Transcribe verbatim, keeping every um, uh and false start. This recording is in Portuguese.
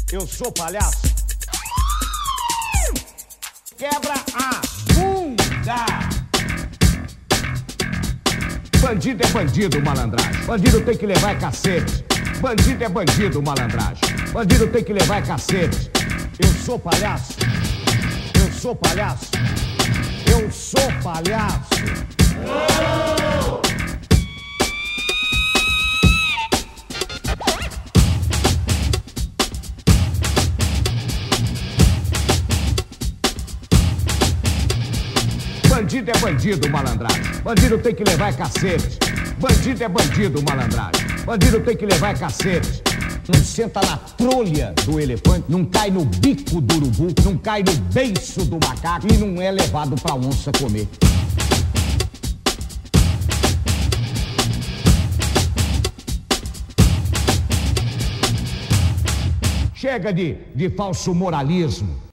Eu sou palhaço. Quebra a bunda. Bandido é bandido, malandragem. Bandido tem que levar cacete. Bandido é bandido, malandragem. Bandido tem que levar cacete. Eu sou palhaço. Eu sou palhaço. Eu sou palhaço. Oh! Bandido é bandido, malandragem. Bandido tem que levar cacete. Bandido é bandido, malandragem. Bandido tem que levar cacete. Não senta na trolha do elefante, não cai no bico do urubu, não cai no beiço do macaco e não é levado pra onça comer. Chega de, de falso moralismo.